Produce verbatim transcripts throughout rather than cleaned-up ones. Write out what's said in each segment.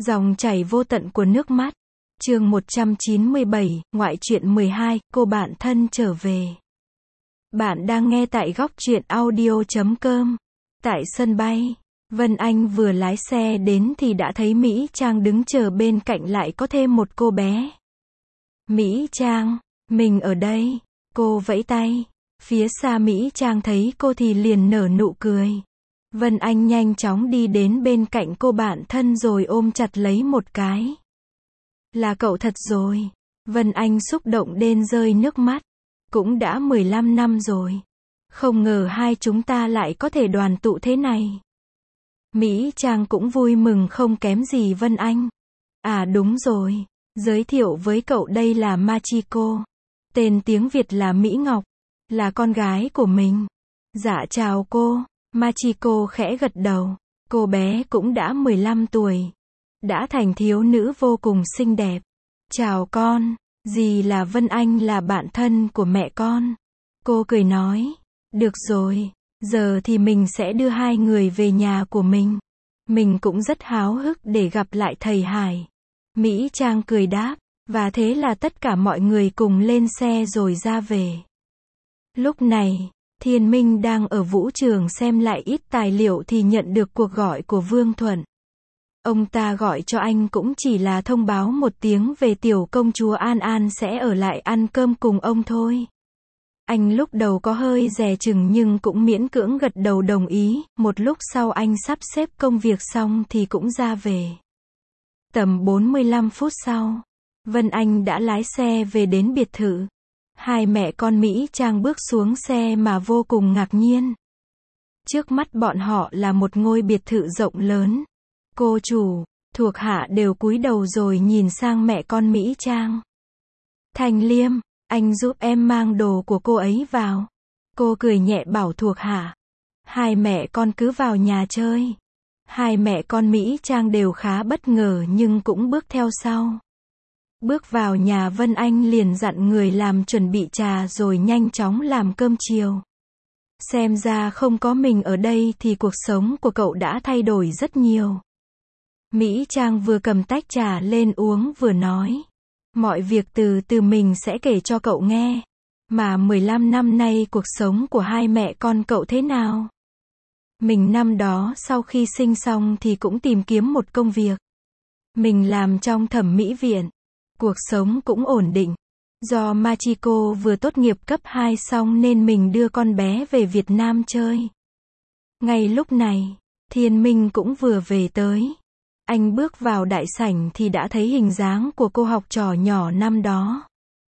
Dòng chảy vô tận của nước mắt. Chương một trăm chín mươi bảy, ngoại truyện mười hai, cô bạn thân trở về. Bạn đang nghe tại góc truyện audio chấm com. Tại sân bay, Vân Anh vừa lái xe đến thì đã thấy Mỹ Trang đứng chờ bên cạnh, lại có thêm một cô bé. Mỹ Trang, mình ở đây. Cô vẫy tay. Phía xa Mỹ Trang thấy cô thì liền nở nụ cười. Vân Anh nhanh chóng đi đến bên cạnh cô bạn thân rồi ôm chặt lấy một cái. Là cậu thật rồi. Vân Anh xúc động đến rơi nước mắt. Cũng đã mười lăm năm rồi. Không ngờ hai chúng ta lại có thể đoàn tụ thế này. Mỹ Trang cũng vui mừng không kém gì Vân Anh. À đúng rồi. Giới thiệu với cậu, đây là Machiko. Tên tiếng Việt là Mỹ Ngọc. Là con gái của mình. Dạ chào cô. Machiko khẽ gật đầu. Cô bé cũng đã mười lăm tuổi. Đã thành thiếu nữ vô cùng xinh đẹp. Chào con. Dì là Vân Anh, là bạn thân của mẹ con. Cô cười nói. Được rồi. Giờ thì mình sẽ đưa hai người về nhà của mình. Mình cũng rất háo hức để gặp lại thầy Hải. Mỹ Trang cười đáp. Và thế là tất cả mọi người cùng lên xe rồi ra về. Lúc này, Thiên Minh đang ở vũ trường xem lại ít tài liệu thì nhận được cuộc gọi của Vương Thuận. Ông ta gọi cho anh cũng chỉ là thông báo một tiếng về tiểu công chúa An An sẽ ở lại ăn cơm cùng ông thôi. Anh lúc đầu có hơi dè chừng nhưng cũng miễn cưỡng gật đầu đồng ý. Một lúc sau anh sắp xếp công việc xong thì cũng ra về. Tầm bốn mươi lăm phút sau, Vân Anh đã lái xe về đến biệt thự. Hai mẹ con Mỹ Trang bước xuống xe mà vô cùng ngạc nhiên. Trước mắt bọn họ là một ngôi biệt thự rộng lớn. Cô chủ, thuộc hạ đều cúi đầu rồi nhìn sang mẹ con Mỹ Trang. Thành Liêm, anh giúp em mang đồ của cô ấy vào. Cô cười nhẹ bảo thuộc hạ. Hai mẹ con cứ vào nhà chơi. Hai mẹ con Mỹ Trang đều khá bất ngờ nhưng cũng bước theo sau. Bước vào nhà, Vân Anh liền dặn người làm chuẩn bị trà rồi nhanh chóng làm cơm chiều. Xem ra không có mình ở đây thì cuộc sống của cậu đã thay đổi rất nhiều. Mỹ Trang vừa cầm tách trà lên uống vừa nói. Mọi việc từ từ mình sẽ kể cho cậu nghe. Mà mười lăm năm nay cuộc sống của hai mẹ con cậu thế nào? Mình năm đó sau khi sinh xong thì cũng tìm kiếm một công việc. Mình làm trong thẩm mỹ viện. Cuộc sống cũng ổn định. Do Machiko vừa tốt nghiệp cấp hai xong nên mình đưa con bé về Việt Nam chơi. Ngay lúc này, Thiên Minh cũng vừa về tới. Anh bước vào đại sảnh thì đã thấy hình dáng của cô học trò nhỏ năm đó.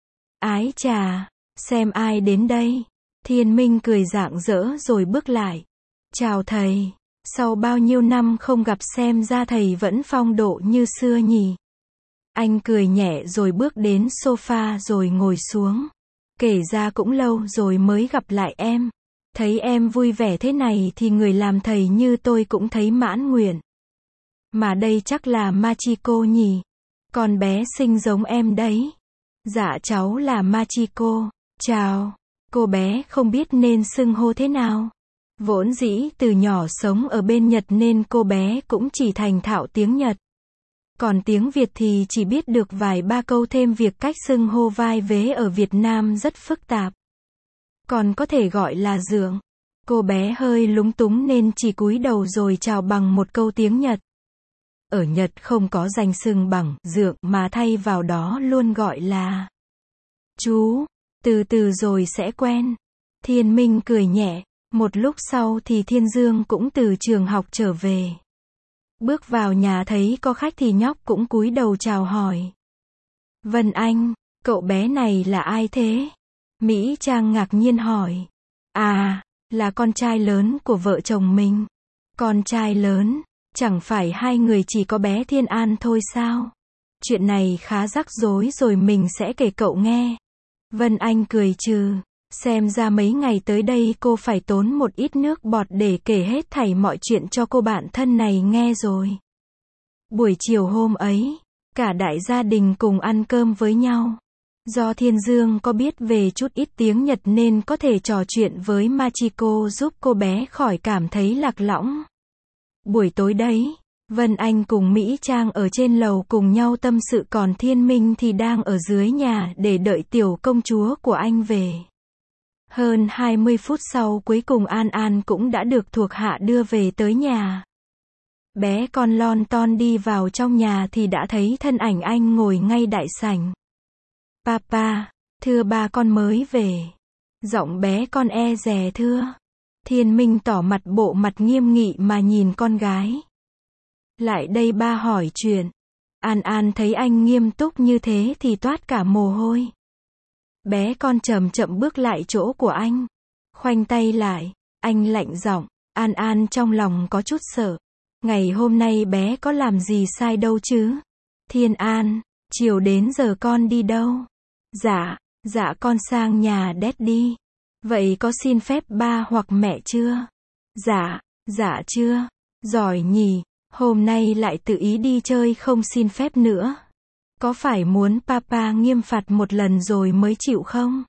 Ái chà, xem ai đến đây. Thiên Minh cười rạng rỡ rồi bước lại. Chào thầy. Sau bao nhiêu năm không gặp xem ra thầy vẫn phong độ như xưa nhỉ. Anh cười nhẹ rồi bước đến sofa rồi ngồi xuống. Kể ra cũng lâu rồi mới gặp lại em. Thấy em vui vẻ thế này thì người làm thầy như tôi cũng thấy mãn nguyện. Mà đây chắc là Machiko nhỉ? Con bé xinh giống em đấy. Dạ cháu là Machiko. Chào. Cô bé không biết nên xưng hô thế nào. Vốn dĩ từ nhỏ sống ở bên Nhật nên cô bé cũng chỉ thành thạo tiếng Nhật. Còn tiếng Việt thì chỉ biết được vài ba câu, thêm việc cách xưng hô vai vế ở Việt Nam rất phức tạp. Còn có thể gọi là dượng. Cô bé hơi lúng túng nên chỉ cúi đầu rồi chào bằng một câu tiếng Nhật. Ở Nhật không có danh xưng bằng dượng mà thay vào đó luôn gọi là chú. Từ từ rồi sẽ quen. Thiên Minh cười nhẹ. Một lúc sau thì Thiên Dương cũng từ trường học trở về. Bước vào nhà thấy có khách thì nhóc cũng cúi đầu chào hỏi. Vân Anh, cậu bé này là ai thế? Mỹ Trang ngạc nhiên hỏi. À, là con trai lớn của vợ chồng mình. Con trai lớn? Chẳng phải hai người chỉ có bé Thiên An thôi sao? Chuyện này khá rắc rối rồi, mình sẽ kể cậu nghe. Vân Anh cười trừ. Xem ra mấy ngày tới đây cô phải tốn một ít nước bọt để kể hết thảy mọi chuyện cho cô bạn thân này nghe rồi. Buổi chiều hôm ấy, cả đại gia đình cùng ăn cơm với nhau. Do Thiên Dương có biết về chút ít tiếng Nhật nên có thể trò chuyện với Machiko giúp cô bé khỏi cảm thấy lạc lõng. Buổi tối đấy, Vân Anh cùng Mỹ Trang ở trên lầu cùng nhau tâm sự, còn Thiên Minh thì đang ở dưới nhà để đợi tiểu công chúa của anh về. Hơn hai mươi phút sau cuối cùng An An cũng đã được thuộc hạ đưa về tới nhà. Bé con lon ton đi vào trong nhà thì đã thấy thân ảnh anh ngồi ngay đại sảnh. Papa, thưa ba con mới về. Giọng bé con e dè thưa. Thiên Minh tỏ mặt bộ mặt nghiêm nghị mà nhìn con gái. Lại đây ba hỏi chuyện. An An thấy anh nghiêm túc như thế thì toát cả mồ hôi. Bé con chậm chậm bước lại chỗ của anh. Khoanh tay lại. Anh lạnh giọng. An An trong lòng có chút sợ. Ngày hôm nay bé có làm gì sai đâu chứ? Thiên An, chiều đến giờ con đi đâu? Dạ, dạ con sang nhà Daddy. Vậy có xin phép ba hoặc mẹ chưa? Dạ, dạ chưa. Giỏi nhỉ, hôm nay lại tự ý đi chơi không xin phép nữa. Có phải muốn papa nghiêm phạt một lần rồi mới chịu không?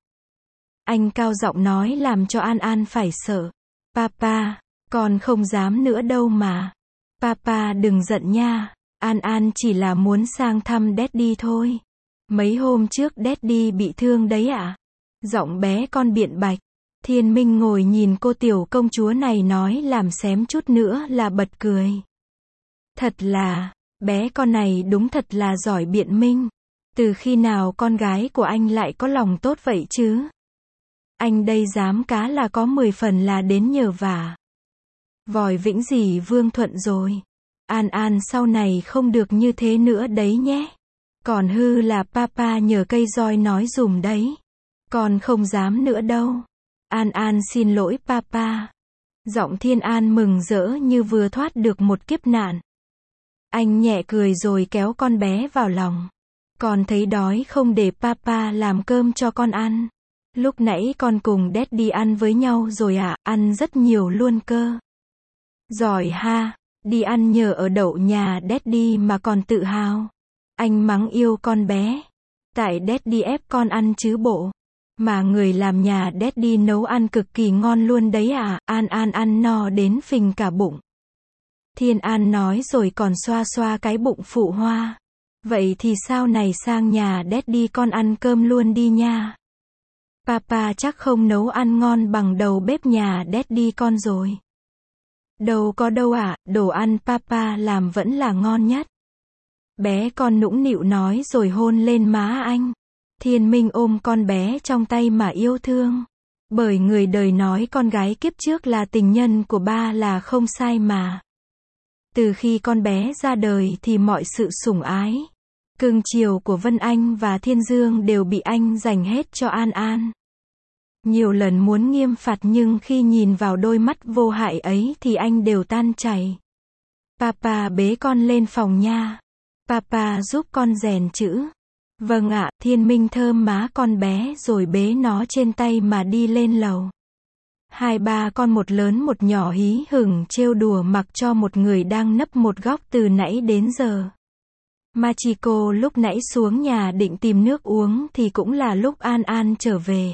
Anh cao giọng nói làm cho An An phải sợ. Papa, con không dám nữa đâu mà. Papa đừng giận nha. An An chỉ là muốn sang thăm Daddy thôi. Mấy hôm trước Daddy bị thương đấy ạ. À? Giọng bé con biện bạch. Thiên Minh ngồi nhìn cô tiểu công chúa này nói làm xém chút nữa là bật cười. Thật là, bé con này đúng thật là giỏi biện minh. Từ khi nào con gái của anh lại có lòng tốt vậy chứ? Anh đây dám cá là có mười phần là đến nhờ vả. Vòi vĩnh gì Vương Thuận rồi. An An sau này không được như thế nữa đấy nhé. Còn hư là papa nhờ cây roi nói dùm đấy. Con không dám nữa đâu. An An xin lỗi papa. Giọng Thiên An mừng rỡ như vừa thoát được một kiếp nạn. Anh nhẹ cười rồi kéo con bé vào lòng. Con thấy đói không để papa làm cơm cho con ăn. Lúc nãy con cùng Daddy ăn với nhau rồi ạ, à, ăn rất nhiều luôn cơ. Giỏi ha, đi ăn nhờ ở đậu nhà Daddy mà còn tự hào. Anh mắng yêu con bé. Tại Daddy ép con ăn chứ bộ. Mà người làm nhà Daddy nấu ăn cực kỳ ngon luôn đấy à, An An ăn no đến phình cả bụng. Thiên An nói rồi còn xoa xoa cái bụng phụ hoa. Vậy thì sau này sang nhà Daddy con ăn cơm luôn đi nha. Papa chắc không nấu ăn ngon bằng đầu bếp nhà Daddy con rồi. Đâu có đâu ạ, à, đồ ăn papa làm vẫn là ngon nhất. Bé con nũng nịu nói rồi hôn lên má anh. Thiên Minh ôm con bé trong tay mà yêu thương. Bởi người đời nói con gái kiếp trước là tình nhân của ba là không sai mà. Từ khi con bé ra đời thì mọi sự sủng ái, cưng chiều của Vân Anh và Thiên Dương đều bị anh dành hết cho An An. Nhiều lần muốn nghiêm phạt nhưng khi nhìn vào đôi mắt vô hại ấy thì anh đều tan chảy. Papa bế con lên phòng nha. Papa giúp con rèn chữ. Vâng ạ, Thiên Minh thơm má con bé rồi bế nó trên tay mà đi lên lầu. Hai ba con một lớn một nhỏ hí hửng trêu đùa mặc cho một người đang nấp một góc từ nãy đến giờ. Machiko lúc nãy xuống nhà định tìm nước uống thì cũng là lúc An An trở về.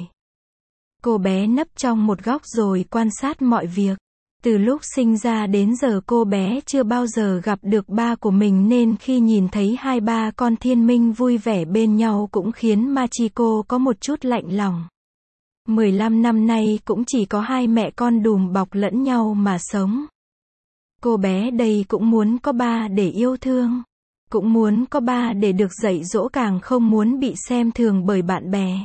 Cô bé nấp trong một góc rồi quan sát mọi việc. Từ lúc sinh ra đến giờ cô bé chưa bao giờ gặp được ba của mình nên khi nhìn thấy hai ba con Thiên Minh vui vẻ bên nhau cũng khiến Machiko có một chút lạnh lòng. mười lăm năm nay cũng chỉ có hai mẹ con đùm bọc lẫn nhau mà sống. Cô bé đây cũng muốn có ba để yêu thương. Cũng muốn có ba để được dạy dỗ, càng không muốn bị xem thường bởi bạn bè.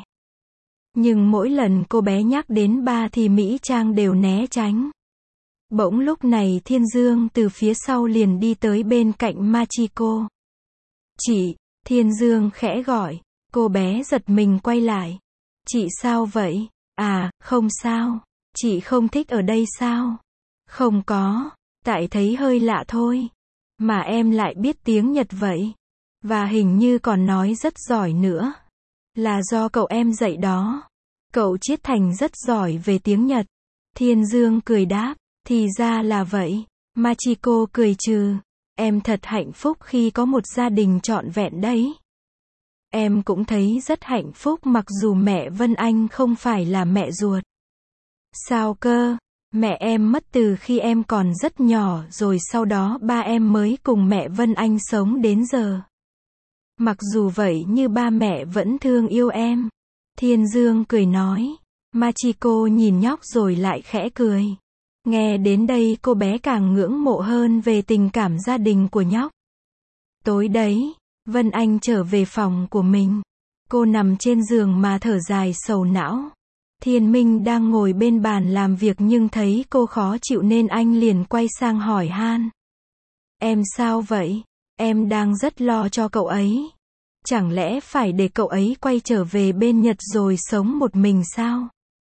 Nhưng mỗi lần cô bé nhắc đến ba thì Mỹ Trang đều né tránh. Bỗng lúc này Thiên Dương từ phía sau liền đi tới bên cạnh Machiko. Chị, Thiên Dương khẽ gọi. Cô bé giật mình quay lại. Chị sao vậy? À, không sao. Chị không thích ở đây sao? Không có. Tại thấy hơi lạ thôi. Mà em lại biết tiếng Nhật vậy. Và hình như còn nói rất giỏi nữa. Là do cậu em dạy đó. Cậu Chiết Thành rất giỏi về tiếng Nhật. Thiên Dương cười đáp. Thì ra là vậy. Machiko cười trừ. Em thật hạnh phúc khi có một gia đình trọn vẹn đấy. Em cũng thấy rất hạnh phúc mặc dù mẹ Vân Anh không phải là mẹ ruột. Sao cơ? Mẹ em mất từ khi em còn rất nhỏ rồi sau đó ba em mới cùng mẹ Vân Anh sống đến giờ. Mặc dù vậy như ba mẹ vẫn thương yêu em. Thiên Dương cười nói. Machiko nhìn nhóc rồi lại khẽ cười. Nghe đến đây cô bé càng ngưỡng mộ hơn về tình cảm gia đình của nhóc. Tối đấy, Vân Anh trở về phòng của mình. Cô nằm trên giường mà thở dài sầu não. Thiên Minh đang ngồi bên bàn làm việc nhưng thấy cô khó chịu nên anh liền quay sang hỏi han. Em sao vậy? Em đang rất lo cho cậu ấy. Chẳng lẽ phải để cậu ấy quay trở về bên Nhật rồi sống một mình sao?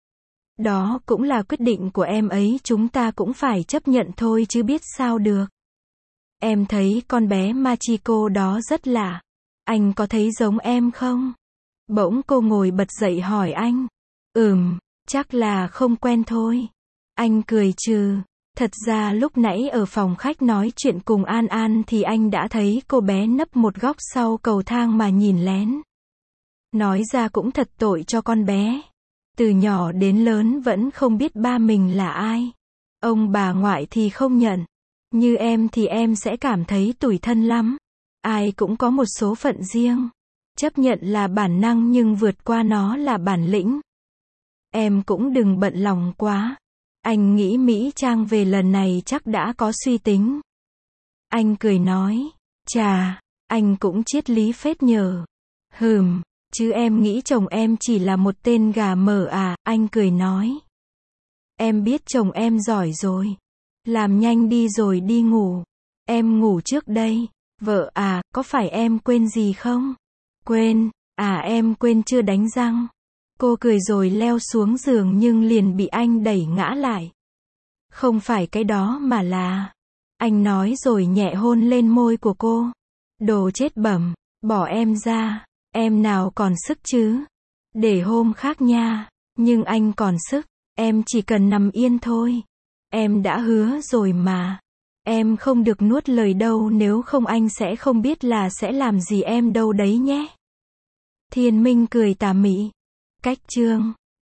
Đó cũng là quyết định của em ấy, chúng ta cũng phải chấp nhận thôi chứ biết sao được. Em thấy con bé Machiko đó rất lạ. Anh có thấy giống em không? Bỗng cô ngồi bật dậy hỏi anh. Ừm, chắc là không quen thôi. Anh cười trừ. Thật ra lúc nãy ở phòng khách nói chuyện cùng An An thì anh đã thấy cô bé nấp một góc sau cầu thang mà nhìn lén. Nói ra cũng thật tội cho con bé. Từ nhỏ đến lớn vẫn không biết ba mình là ai. Ông bà ngoại thì không nhận. Như em thì em sẽ cảm thấy tủi thân lắm. Ai cũng có một số phận riêng. Chấp nhận là bản năng nhưng vượt qua nó là bản lĩnh. Em cũng đừng bận lòng quá. Anh nghĩ Mỹ Trang về lần này chắc đã có suy tính. Anh cười nói. Chà, anh cũng triết lý phết nhờ. Hừm, chứ em nghĩ chồng em chỉ là một tên gà mờ à, anh cười nói. Em biết chồng em giỏi rồi. Làm nhanh đi rồi đi ngủ. Em ngủ trước đây. Vợ à, có phải em quên gì không? Quên, à em quên chưa đánh răng. Cô cười rồi leo xuống giường nhưng liền bị anh đẩy ngã lại. Không phải cái đó mà là... Anh nói rồi nhẹ hôn lên môi của cô. Đồ chết bẩm, bỏ em ra, em nào còn sức chứ? Để hôm khác nha, nhưng anh còn sức, em chỉ cần nằm yên thôi. Em đã hứa rồi mà. Em không được nuốt lời đâu, nếu không anh sẽ không biết là sẽ làm gì em đâu đấy nhé. Thiên Minh cười tà mị. Cách chương